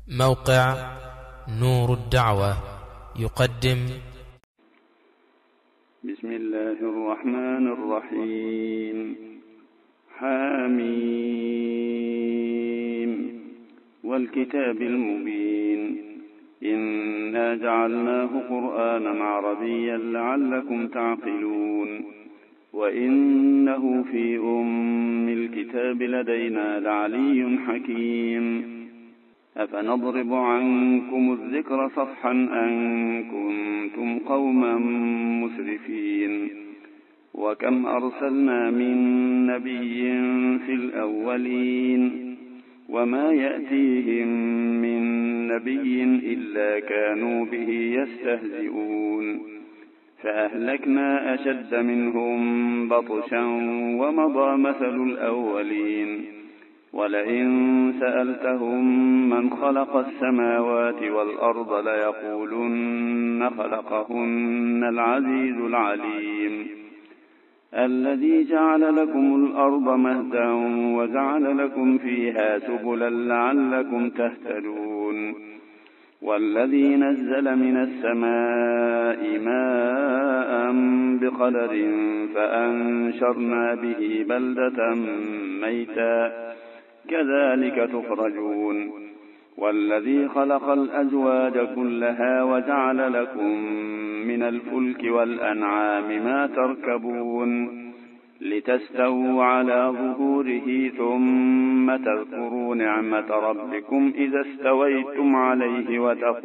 موقع نور الدعوة يقدم. بسم الله الرحمن الرحيم. حميم والكتاب المبين إنا جعلناه قرآنا عربيا لعلكم تعقلون وإنه في أم الكتاب لدينا لعلي حكيم. أفنضرب عنكم الذكر صفحا أن كنتم قوما مسرفين. وكم أرسلنا من نبي في الأولين وما يأتيهم من نبي إلا كانوا به يستهزئون فأهلكنا أشد منهم بطشا ومضى مثل الأولين. ولئن سألتهم من خلق السماوات والأرض ليقولن خلقهن العزيز العليم. الذي جعل لكم الأرض مهدا وجعل لكم فيها سبلا لعلكم تهتدون. والذي نزل من السماء ماء بقدر فأنشرنا به بلدة ميتا كذلك تخرجون. والذي خلق الأزواج كلها وجعل لكم من الفلك والأنعام ما تركبون لتستووا على ظهوره ثم تذكروا نعمة ربكم إذا استويتم عليه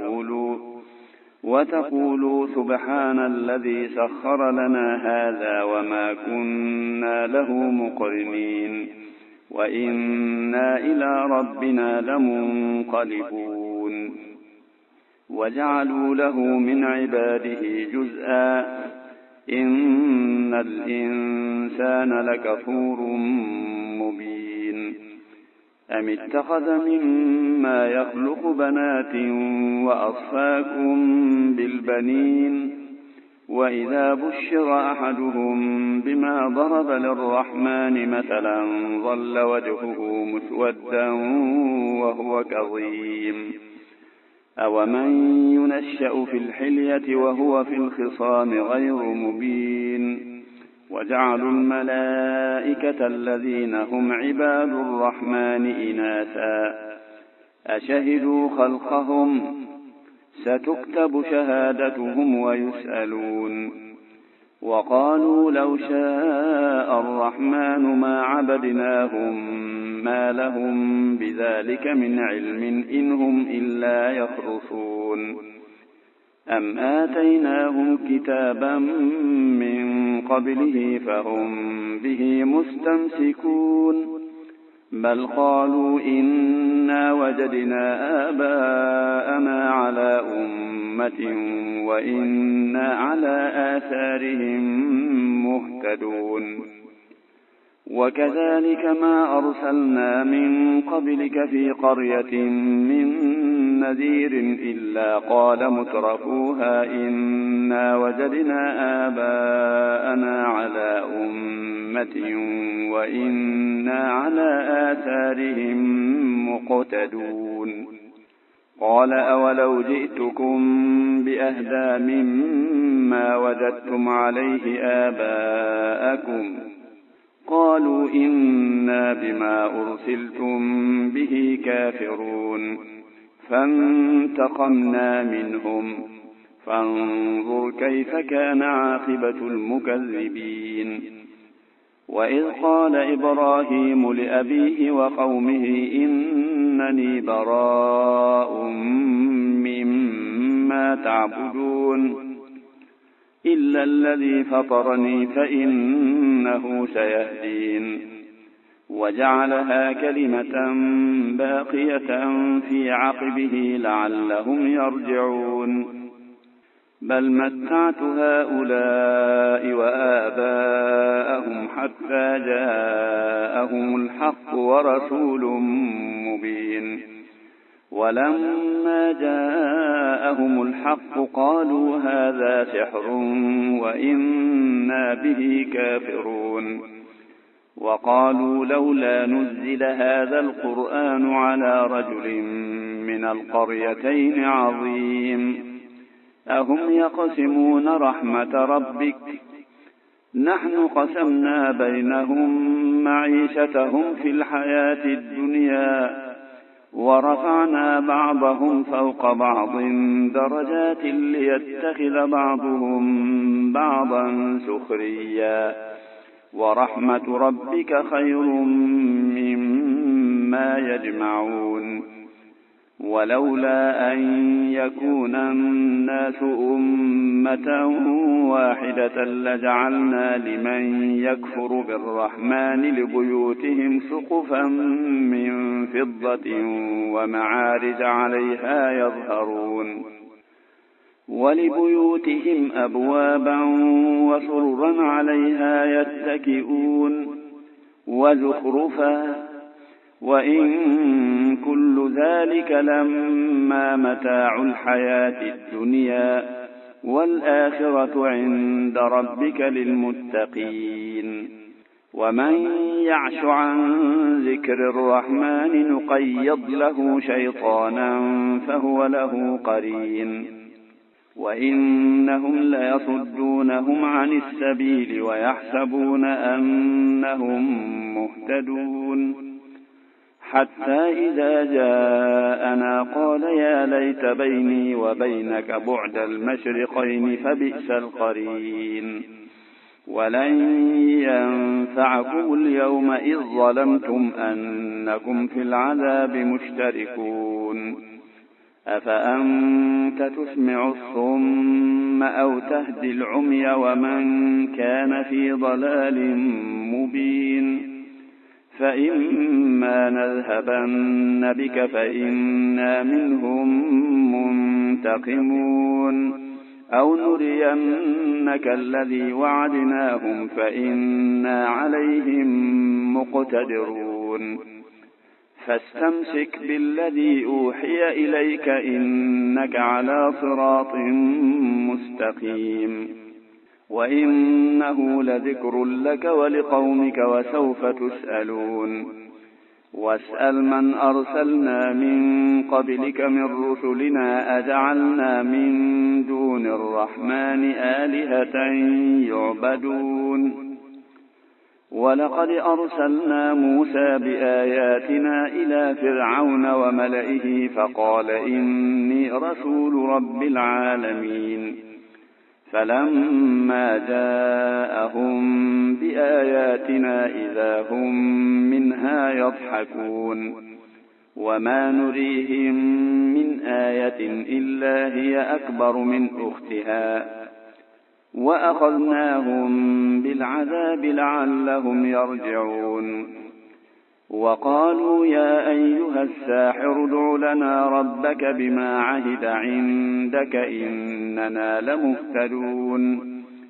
وتقولوا سبحان الذي سخر لنا هذا وما كنا له مقرنين وإنا إلى ربنا لمنقلبون. وجعلوا له من عباده جزءا إن الإنسان لكفور مبين. أم اتخذ مما يخلق بنات وأصفاكم بالبنين وإذا بشر أحدهم بما ضرب للرحمن مثلا ظل وجهه مسودا وهو كظيم. أومن ينشأ في الحلية وهو في الخصام غير مبين. وجعلوا الملائكة الذين هم عباد الرحمن إناثا أشهدوا خلقهم ستكتب شهادتهم ويسألون. وقالوا لو شاء الرحمن ما عبدناهم ما لهم بذلك من علم إنهم إلا يخرصون. أم آتيناهم كتابا من قبله فهم به مستمسكون بل قالوا إنا وجدنا آباءنا على أمة وإنا على آثارهم مهتدون. وكذلك ما أرسلنا من قبلك في قرية من نذير إلا قال مترفوها إنا وجدنا آباءنا على أمة وإنا على آثارهم مقتدون. قال أولو جئتكم بأهدى مما وجدتم عليه آباءكم قالوا إنا بما أرسلتم به كافرون فانتقمنا منهم فانظر كيف كان عاقبة المكذبين. وإذ قال إبراهيم لأبيه وقومه إنني براء مما تعبدون إلا الذي فطرني فإنه سيهدين. وجعلها كلمة باقية في عقبه لعلهم يرجعون. بل متعت هؤلاء وآباءهم حتى جاءهم الحق ورسول مبين. ولما جاءهم الحق قالوا هذا سحر وإنا به كافرون. وقالوا لولا نزل هذا القرآن على رجل من القريتين عظيم. أهم يقسمون رحمة ربك؟ نحن قسمنا بينهم معيشتهم في الحياة الدنيا ورفعنا بعضهم فوق بعض درجات ليتخذ بعضهم بعضا سخريا، ورحمة ربك خير مما يجمعون. ولولا أن يكون الناس أمة واحدة لجعلنا لمن يكفر بالرحمن لبيوتهم سقفا من فضة ومعارج عليها يظهرون، ولبيوتهم أبوابا وسررا عليها يتكئون وزخرفا، وإن كل ذلك لما متاع الحياة الدنيا والآخرة عند ربك للمتقين. ومن يعش عن ذكر الرحمن نقيض له شيطانا فهو له قرين، وإنهم ليصدونهم عن السبيل ويحسبون أنهم مهتدون، حتى إذا جاءنا قال يا ليت بيني وبينك بعد المشرقين فبئس القرين. ولن ينفعكم اليوم إذ ظلمتم أنكم في العذاب مشتركون. أفأنت تسمع الصم أو تهدي العمي ومن كان في ضلال مبين. فإما نذهبن بك فإنا منهم منتقمون، أو نرينك الذي وعدناهم فإنا عليهم مقتدرون. فاستمسك بالذي أوحي إليك إنك على صراط مستقيم، وإنه لذكر لك ولقومك وسوف تسألون. واسأل من أرسلنا من قبلك من رسلنا أجعلنا من دون الرحمن آلهة يعبدون. ولقد أرسلنا موسى بآياتنا إلى فرعون وملئه فقال إني رسول رب العالمين. فلما جاءهم بآياتنا إذا هم منها يضحكون، وما نريهم من آية إلا هي أكبر من أختها، وأخذناهم بالعذاب لعلهم يرجعون. وقالوا يا أيها الساحر ادع لنا ربك بما عهد عندك إننا لمهتدون.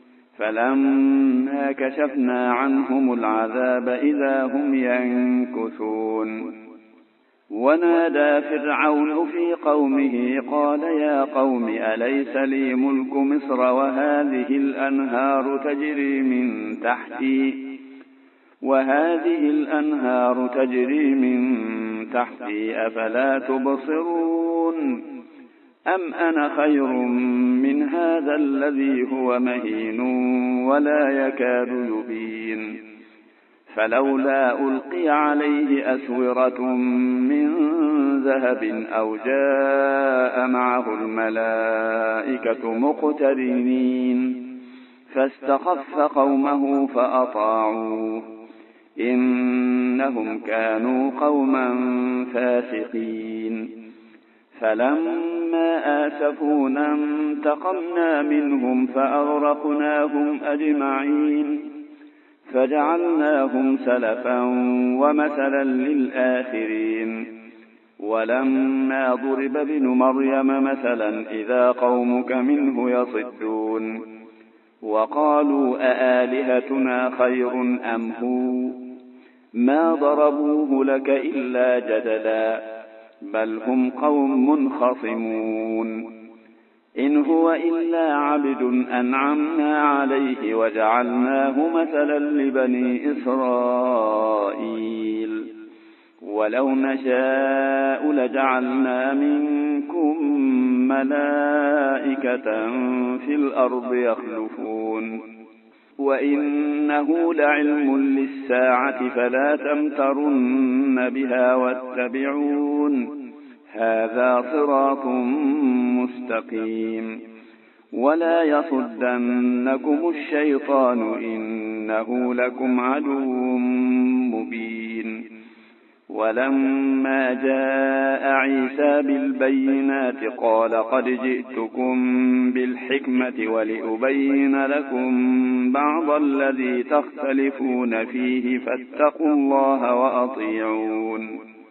فلما كشفنا عنهم العذاب إذا هم ينكثون. ونادى فرعون في قومه قال يا قوم أليس لي ملك مصر وهذه الأنهار تجري من تحتي أفلا تبصرون. أم أنا خير من هذا الذي هو مهين ولا يكاد يبين. فلولا ألقي عليه أسورة من ذهب أو جاء معه الملائكة مقترنين فاستخف قومه فأطاعوه إنهم كانوا قوما فاسقين. فلما آسفونا انتقمنا منهم فأغرقناهم أجمعين فجعلناهم سلفا ومثلا للآخرين. ولما ضرب ابن مريم مثلا إذا قومك منه يصدون. وقالوا أآلهتنا خير أم هو ما ضربوه لك إلا جدلا بل هم قوم خصمون. إن هو إلا عبد أنعمنا عليه وجعلناه مثلا لبني إسرائيل. ولو نشاء لجعلنا منكم ملائكة في الأرض يخلفون وإنه لعلم للساعة فلا تمترن بها واتبعون هذا صراط مستقيم ولا يصدنكم الشيطان إنه لكم عدو مبين ولما جاء عيسى بالبينات قال قد جئتكم بالحكمة ولأبين لكم بعض الذي تختلفون فيه فاتقوا الله وأطيعون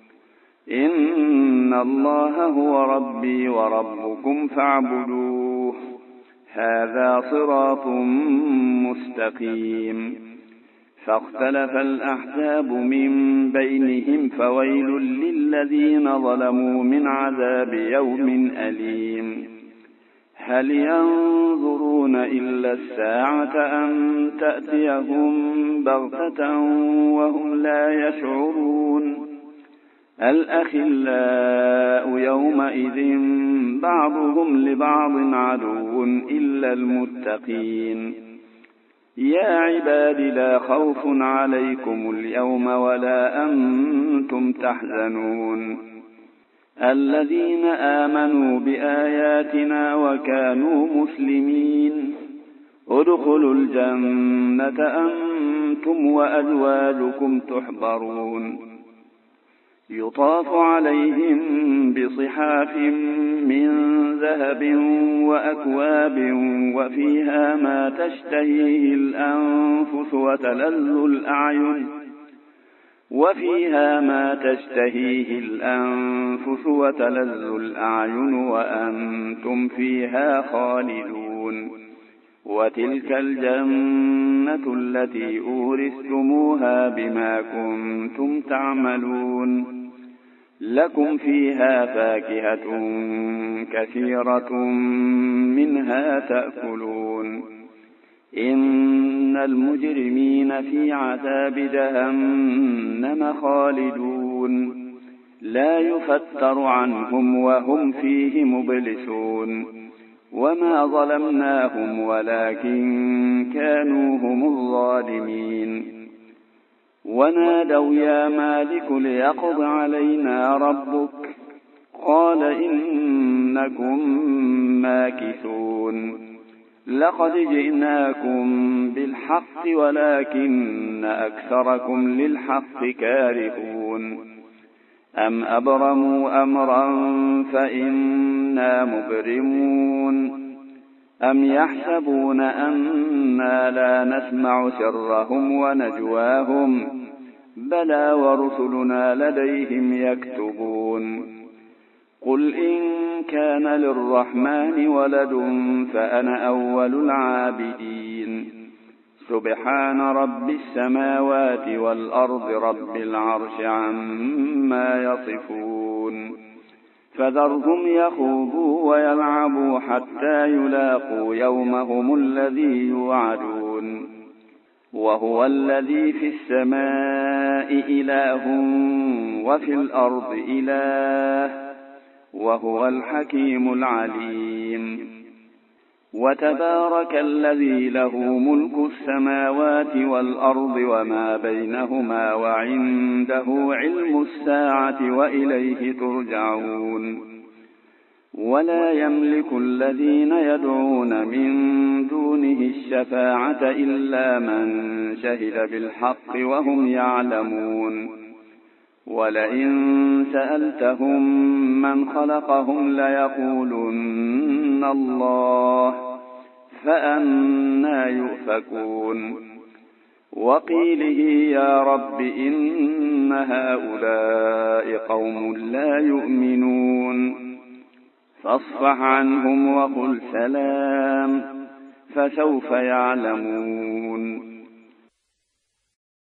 إن الله هو ربي وربكم فاعبدوه هذا صراط مستقيم فاختلف الأحزاب من بينهم فويل للذين ظلموا من عذاب يوم أليم هل ينظرون إلا الساعة أن تأتيهم بغتة وهم لا يشعرون الأخلاء يومئذ بعضهم لبعض عدو إلا المتقين يا عباد لا خوف عليكم اليوم ولا أنتم تحزنون الذين آمنوا بآياتنا وكانوا مسلمين ادخلوا الجنة أنتم وأزواجكم تحبرون يطاف عليهم بصحاف من ذهب وأكواب وفيها ما تشتهيه الأنفس وتلذ الأعين وأنتم فيها خالدون وتلك الجنة التي أورثتموها بما كنتم تعملون لكم فيها فاكهة كثيرة منها تأكلون إن المجرمين في عذاب جهنم خالدون لا يفتر عنهم وهم فيه مبلسون وما ظلمناهم ولكن كانوا هم الظالمين ونادوا يا مالك ليقض علينا ربك قال إنكم ماكثون لقد جئناكم بالحق ولكن أكثركم للحق كارهون أم أبرموا أمرا فإنا مبرمون أم يحسبون أنا لا نسمع سرهم ونجواهم بلى ورسلنا لديهم يكتبون قل إن كان للرحمن ولد فأنا أول العابدين سبحان رب السماوات والأرض رب العرش عما يصفون فذرهم يخوضوا ويلعبوا حتى يلاقوا يومهم الذي يوعدون وهو الذي في السماء إله وفي الأرض إله وهو الحكيم العليم وتبارك الذي له ملك السماوات والأرض وما بينهما وعنده علم الساعة وإليه ترجعون ولا يملك الذين يدعون من دونه الشفاعة إلا من شهد بالحق وهم يعلمون ولئن سألتهم من خلقهم ليقولن الله فأنى يؤفكون وقيله يا رب إن هؤلاء قوم لا يؤمنون فاصفح عنهم وقل سلام فسوف يعلمون